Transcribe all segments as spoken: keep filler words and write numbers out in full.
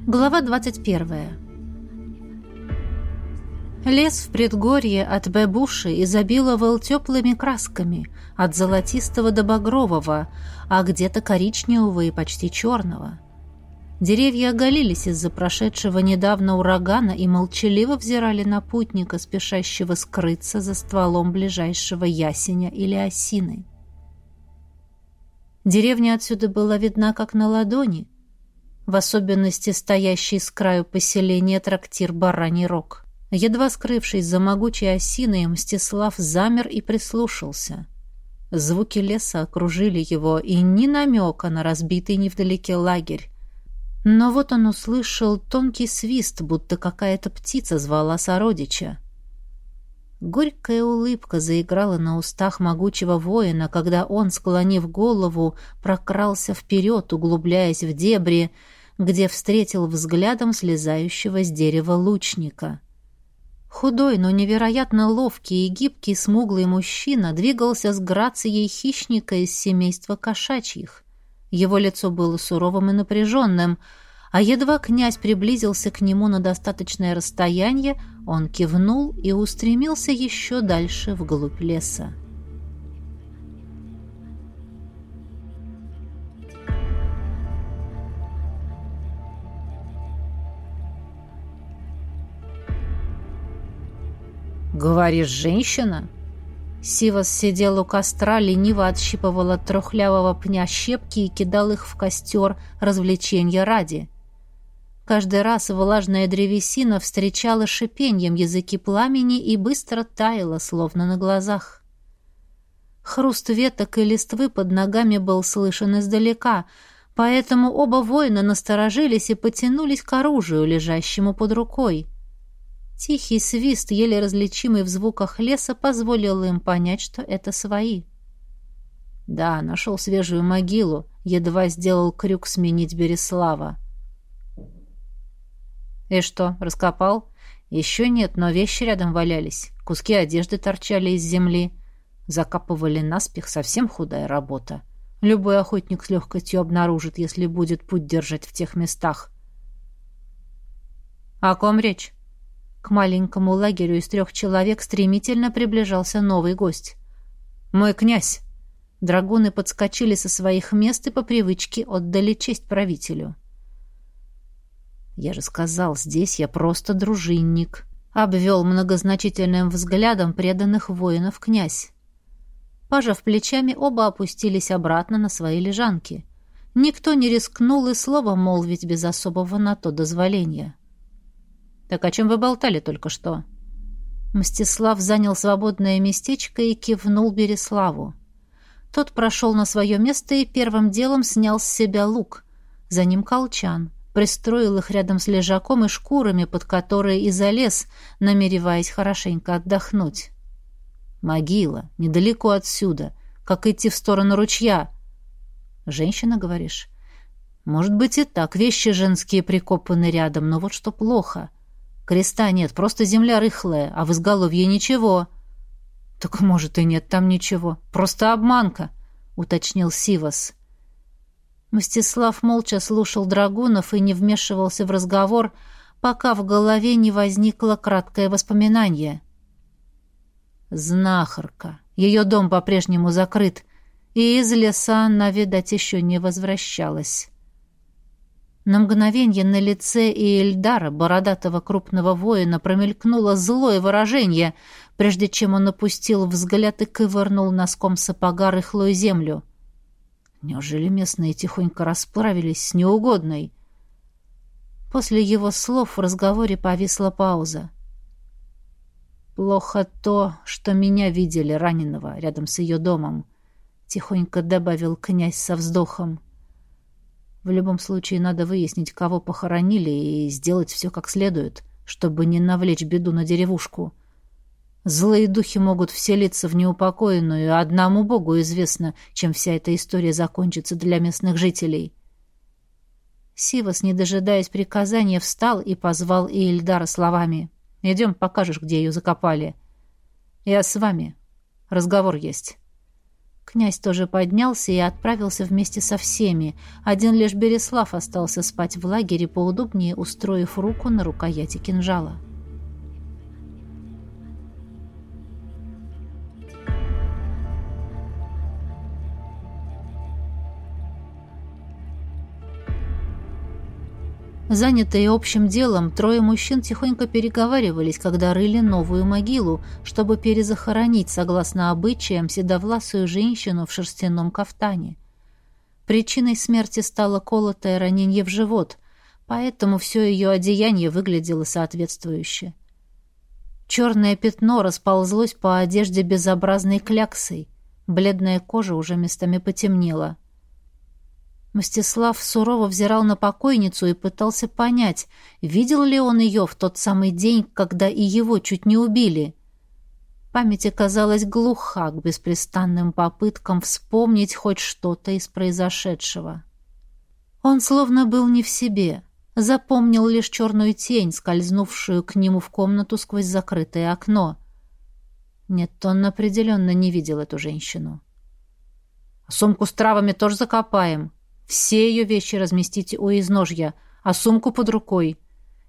Глава двадцать первая. Лес в предгорье от Бэбуши изобиловал теплыми красками, от золотистого до багрового, а где-то коричневого и почти черного. Деревья оголились из-за прошедшего недавно урагана и молчаливо взирали на путника, спешащего скрыться за стволом ближайшего ясеня или осины. Деревня отсюда была видна как на ладони, в особенности стоящий с краю поселения трактир «Бараний рог». Едва скрывшись за могучей осиной, Мстислав замер и прислушался. Звуки леса окружили его, и ни намека на разбитый невдалеке лагерь. Но вот он услышал тонкий свист, будто какая-то птица звала сородича. Горькая улыбка заиграла на устах могучего воина, когда он, склонив голову, прокрался вперед, углубляясь в дебри, где встретил взглядом слезающего с дерева лучника. Худой, но невероятно ловкий и гибкий смуглый мужчина двигался с грацией хищника из семейства кошачьих. Его лицо было суровым и напряженным, а едва князь приблизился к нему на достаточное расстояние, он кивнул и устремился еще дальше вглубь леса. «Говоришь, женщина?» Сивас сидел у костра, лениво отщипывал от трухлявого пня щепки и кидал их в костер развлечения ради. Каждый раз влажная древесина встречала шипеньем языки пламени и быстро таяла, словно на глазах. Хруст веток и листвы под ногами был слышен издалека, поэтому оба воина насторожились и потянулись к оружию, лежащему под рукой. Тихий свист, еле различимый в звуках леса, позволил им понять, что это свои. Да, нашел свежую могилу, едва сделал крюк сменить Береслава. «И что, раскопал?» «Еще нет, но вещи рядом валялись. Куски одежды торчали из земли. Закапывали наспех, совсем худая работа. Любой охотник с легкостью обнаружит, если будет путь держать в тех местах». «О ком речь?» К маленькому лагерю из трех человек стремительно приближался новый гость. «Мой князь!» Драгуны подскочили со своих мест и по привычке отдали честь правителю. «Я же сказал, здесь я просто дружинник», — обвел многозначительным взглядом преданных воинов князь. Пожав плечами, оба опустились обратно на свои лежанки. Никто не рискнул и слова молвить без особого на то дозволения. «Так о чем вы болтали только что?» Мстислав занял свободное местечко и кивнул Береславу. Тот прошел на свое место и первым делом снял с себя лук. За ним колчан. Пристроил их рядом с лежаком и шкурами, под которые и залез, намереваясь хорошенько отдохнуть. «Могила, недалеко отсюда. Как идти в сторону ручья?» «Женщина, говоришь?» «Может быть и так. Вещи женские прикопаны рядом, но вот что плохо. Креста нет, просто земля рыхлая, а в изголовье ничего». «Так, может, и нет там ничего. Просто обманка», — уточнил Сивас. Мстислав молча слушал драгунов и не вмешивался в разговор, пока в голове не возникло краткое воспоминание. Знахарка. Ее дом по-прежнему закрыт, и из леса она, видать, еще не возвращалась. На мгновенье на лице Иэльдара, бородатого крупного воина, промелькнуло злое выражение, прежде чем он опустил взгляд и ковырнул носком сапога рыхлую землю. Неужели местные тихонько расправились с неугодной? После его слов в разговоре повисла пауза. «Плохо то, что меня видели раненого рядом с ее домом», — тихонько добавил князь со вздохом. «В любом случае надо выяснить, кого похоронили, и сделать все как следует, чтобы не навлечь беду на деревушку. Злые духи могут вселиться в неупокоенную, и одному Богу известно, чем вся эта история закончится для местных жителей». Сивас, не дожидаясь приказания, встал и позвал Иэльдара словами: «Идем, покажешь, где ее закопали. Я с вами. Разговор есть». Князь тоже поднялся и отправился вместе со всеми. Один лишь Береслав остался спать в лагере, поудобнее устроив руку на рукояти кинжала. Занятые общим делом, трое мужчин тихонько переговаривались, когда рыли новую могилу, чтобы перезахоронить, согласно обычаям, седовласую женщину в шерстяном кафтане. Причиной смерти стало колотое ранение в живот, поэтому все ее одеяние выглядело соответствующе. Черное пятно расползлось по одежде безобразной кляксой, бледная кожа уже местами потемнела. Мстислав сурово взирал на покойницу и пытался понять, видел ли он ее в тот самый день, когда и его чуть не убили. Память оказалась глуха к беспрестанным попыткам вспомнить хоть что-то из произошедшего. Он словно был не в себе, запомнил лишь черную тень, скользнувшую к нему в комнату сквозь закрытое окно. Нет, он определенно не видел эту женщину. «Сумку с травами тоже закопаем. Все ее вещи разместите у изножья, а сумку под рукой.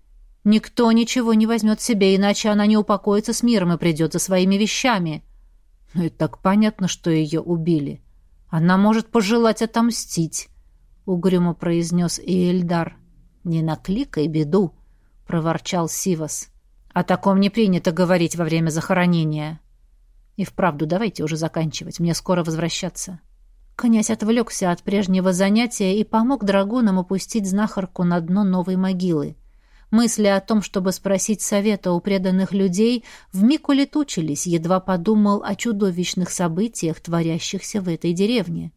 Никто ничего не возьмет себе, иначе она не упокоится с миром и придет за своими вещами. Ну и так понятно, что ее убили. Она может пожелать отомстить», — угрюмо произнес Иэльдар. «Не накликай беду», — проворчал Сивас. «О таком не принято говорить во время захоронения. И вправду, давайте уже заканчивать, мне скоро возвращаться». Князь отвлекся от прежнего занятия и помог драгунам опустить знахарку на дно новой могилы. Мысли о том, чтобы спросить совета у преданных людей, вмиг улетучились, едва подумал о чудовищных событиях, творящихся в этой деревне.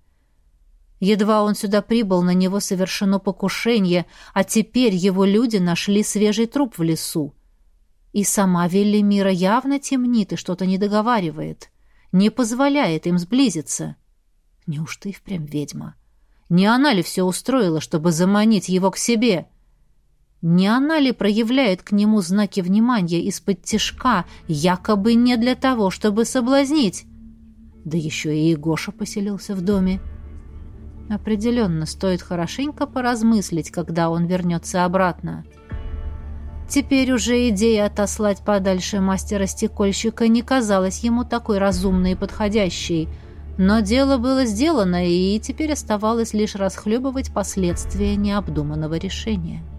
Едва он сюда прибыл, на него совершено покушение, а теперь его люди нашли свежий труп в лесу. И сама Велимира явно темнит и что-то не договаривает, не позволяет им сблизиться. Неужто и впрямь ведьма? Не она ли все устроила, чтобы заманить его к себе? Не она ли проявляет к нему знаки внимания из-под тишка, якобы не для того, чтобы соблазнить? Да еще и Егоша поселился в доме. Определенно, стоит хорошенько поразмыслить, когда он вернется обратно. Теперь уже идея отослать подальше мастера-стекольщика не казалась ему такой разумной и подходящей, но дело было сделано, и теперь оставалось лишь расхлебывать последствия необдуманного решения.